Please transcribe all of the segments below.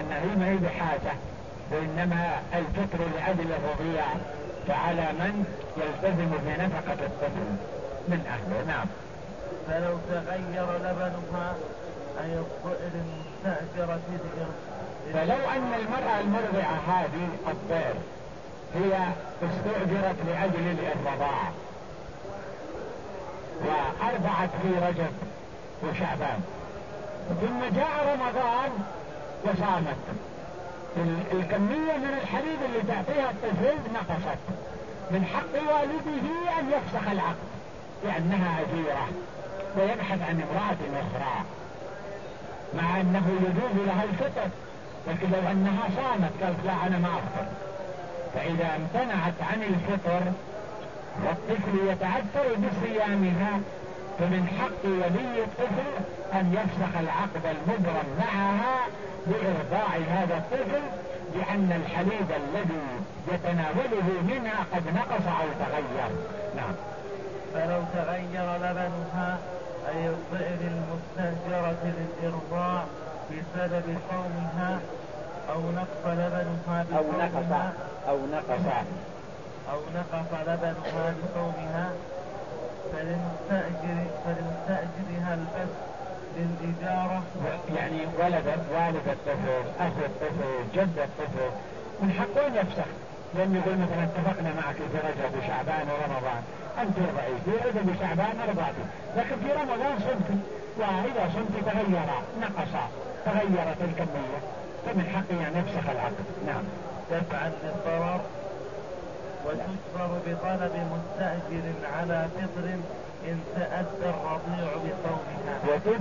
لأنها هي ما هي بحاجة، وإنما الفطر لأجل الرضيع، فعلى من يلتزم بنفقة الطفل من أهله. نعم. فلو تغير لبنها أي الطئر المستأجرة فلو أن المرأة المرضعة هذه الطير هي استؤجرت لأجل الرضاعة وأرضعت في رجب وشعبان، ثم جاء رمضان وصامت، الكمية من الحليب اللي تعطيها الطفل نقصت، من حق والده أن يفسخ العقد لأنها أجيرة ويبحث عن امرأة أخرى، مع أنه يجوز لها الفطر، لكن لو أنها صامت قالت لا أنا ما أفطر. فإذا امتنعت عن الفطر والطفل يتعثر بصيامها، فمن حق ولي الطفل أن يفسخ العقد المبرم معها لإرضاع هذا الطفل، لأن الحليب الذي يتناوله منها قد نقص أو تغير. نعم. فلو تغير لبنها أي الطئر المستأجرة للإرضاع بسبب صومها أو نقص لبنها بصومها أو نقص لبنها بصومها فلمستأجرها البث للإجارة، يعني والد الطفل، أخو الطفل، جد الطفل من حقه يفسخ، لأن يقول مثلا اتفقنا معك في رجب وشعبان ورمضان أن ترضعي، في رجب وشعبان رضعتي، لكن في رمضان صمتي، وإذا صمتي تغيرت الكمية، فمن حقي أن يفسخ العقد. نعم. دفعا للضرر. وتجبر بطلب مستأجر على فطر إن تأدى الرضيع بصومها.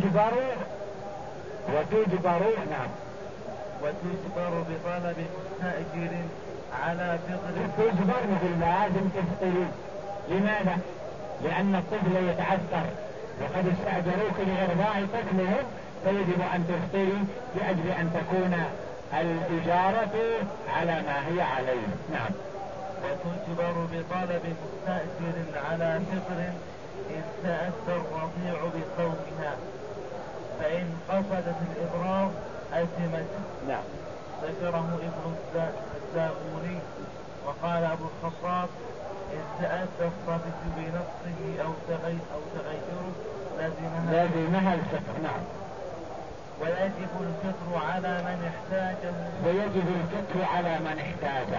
نعم. وتجبر بطلب مستأجر على فطر. تجبر مثل لازم تفطري. لماذا؟ لأن الطفل يتعثر وقد استأجروك لإرضاع طفلهم، فيجب أن تفطري لأجل أن تكون الإجارة على ما هي عليه. نعم. وتجبر بطلب مستأجر على فطر إن تأدى الرضيع بصومها، فإن قصدت الإبرار أثمت. نعم. ذكره ابن الزاموني. وقال أبو الخطاب إن تأدى الصبي بنقصه أو تغيره لازمها الفطر. نعم. ويجب الفطر على من احتاجه.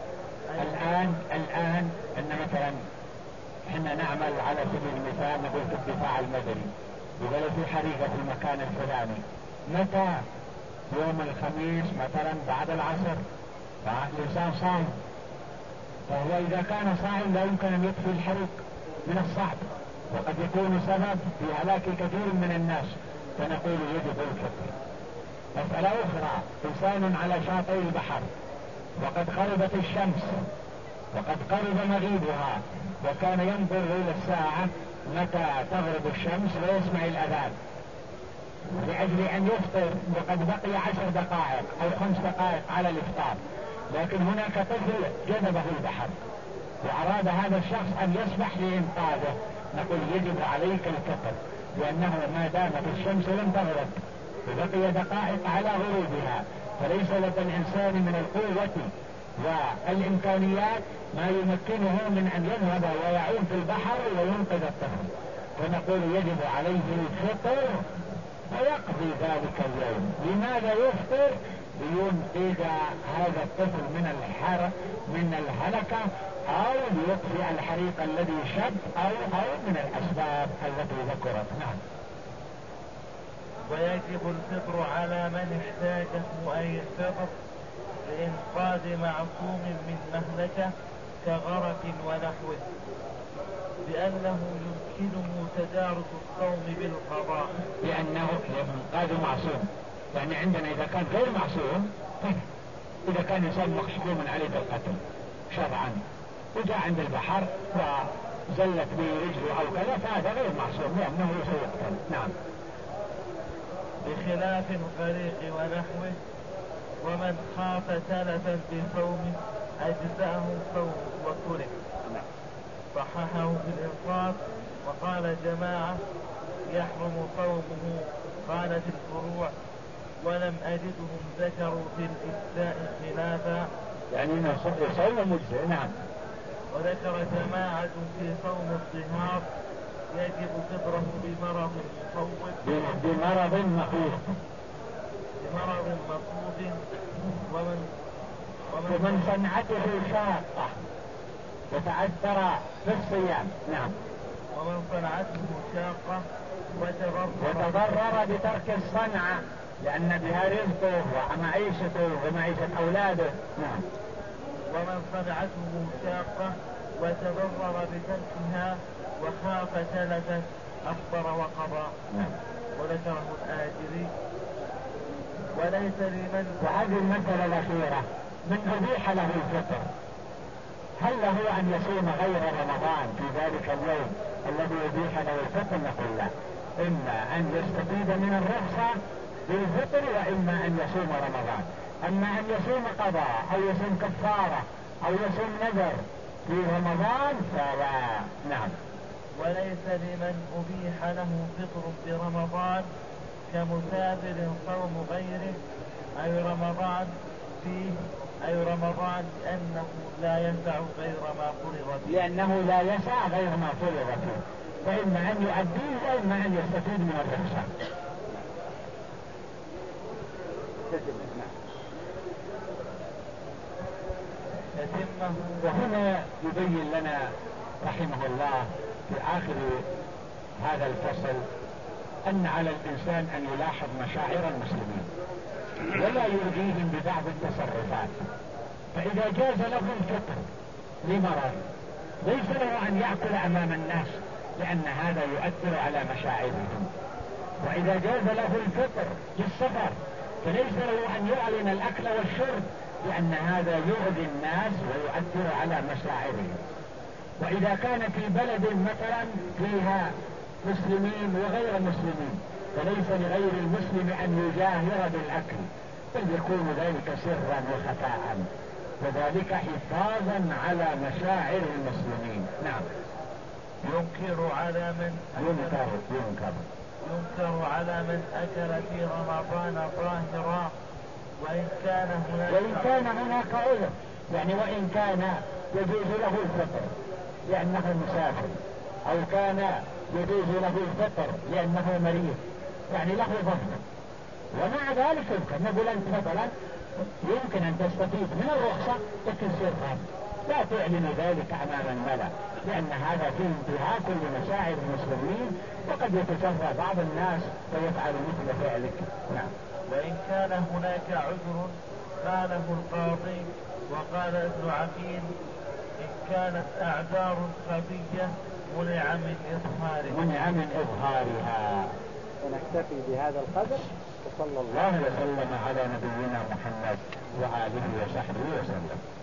الآن أن مثلا احنا نعمل على سبيل المثال نقول في الدفاع المدني، يقول في حريقة في المكان الفلاني، متى؟ يوم الخميس مثلا بعد العصر، فالإنسان صائم، فهو إذا كان صائم لا يمكن أن يطفي الحريق من الصعب، وقد يكون سبب في هلاك كثير من الناس، فنقول يجب الفطر. مسألة أخرى، إنسان على شاطئ البحر وقد غربت الشمس وقد قرب مغيبها، وكان ينظر إلى الساعة متى تغرب الشمس ويسمع الأذان لأجل أن يفطر، وقد بقي 10 دقائق أو 5 دقائق على الإفطار، لكن هناك طفل جذبه البحر وأراد هذا الشخص أن يسبح لإنقاذه، نقول يجب عليك الفطر، لأنه ما دامت الشمس لم تغرب وبقي دقائق على غروبها، فليس لدى الإنسان من القوة والإمكانيات ما يمكنه من أن يذهب ويعوم في البحر وينقذ الطفل، فنقول يجب عليه الفطر ويقضي ذلك اليوم. لماذا يفطر؟ لينقذ هذا الطفل من الهلكة، أو ليطفئ الحريق الذي شب، أو من الأسباب التي ذكرت. نعم. ويجب الفطر على من احتاجه أي الفطر لإنقاذ معصوم من مهلكة كغرق ونحوه، لأنه يمكنه تدارك الصوم بالقضاء. لأنه إنقاذ معصوم، يعني عندنا إذا كان غير معصوم، إذا كان إنسان مخشوم عليه بالقتل شرعا وجاء عند البحر وزلت به رجله أو كذا، فهذا غير معصوم لأنه سيقتل. نعم. بخلاف الغريق ونحوه. ومن خاف تلفا بصوم أجزأه صوم وترك. صححه في الإنصاف. وقال جماعة يحرم صومه. قالت الفروع ولم أجدهم ذكروا في الإجزاء خلافا. يعني صوم مجزئ. نعم. وذكر جماعة في صوم الظهار يجب فطره بمرض مفوت بمرض مخوف ومن صنعته شاقة وتعثر في الصيام. نعم. ومن صنعته شاقة وتضرر بترك الصنعة لأن بها رزقه ومعيشته ومعيشة أولاده. نعم. ومن صنعته شاقة وتضرر بتركها وخاف تلفا أفطر وقضى. نعم. وذكره الآجري. وليس لمن. وهذه المسألة الأخيرة من أبيح له الفطر هل له أن يصوم غير رمضان في ذلك اليوم الذي أبيح له الفطر؟ نقول لا، إما أن يستفيد من الرخصة بالفطر وإما أن يصوم رمضان. أما أن يصوم قضاء أو يصوم كفارة أو يصوم نذر في رمضان فلا. نعم. وليس لمن أبيح له فطر برمضان كمسافر صوم غيره أي رمضان لأنه لا ينفع غير ما فرض فيه. لأنه لا يسع غير ما فرض فيه، فإما أن يؤديه وإما أن يستفيد من الرخصة. وهنا يبين لنا رحمه الله في آخر هذا الفصل أن على الإنسان أن يلاحظ مشاعر المسلمين ولا يلغيهم ببعض التصرفات. فإذا جاز له الفطر لمرض ليس له أن يأكل أمام الناس لأن هذا يؤثر على مشاعرهم. وإذا جاز له الفطر للسفر فليس له أن يعلن الأكل والشرب لأن هذا يؤذي الناس ويؤثر على مشاعرهم. وإذا كان في بلد مثلا فيها مسلمين وغير مسلمين فليس لغير المسلم أن يجاهر بالأكل بل يكون ذلك سرا وخفاء وذلك حفاظا على مشاعر المسلمين. نعم. ينكر على من أكل في رمضان ظاهرا وإن كان هناك عذر، يعني وإن كان يجوز له الفطر لأنه مسافر أو كان يجوز له الفطر لأنه مريض يعني له ضغط، ومع ذلك يمكن نقول أنت مثلا يمكن أن تستفيد من الرخصة لكن سرا لا تعلن ذلك أمام الملأ لأن هذا فيه انتهاك لمشاعر المسلمين وقد يتجرأ بعض الناس فيفعل مثل فعلك. نعم. وإن كان هناك عذر قاله القاضي وقال ابن عقيل إن كانت أعذار خفية منع من إظهارها. ونكتفي بهذا القدر وصلى الله وسلم على نبينا محمد وآله وصحبه وسلم.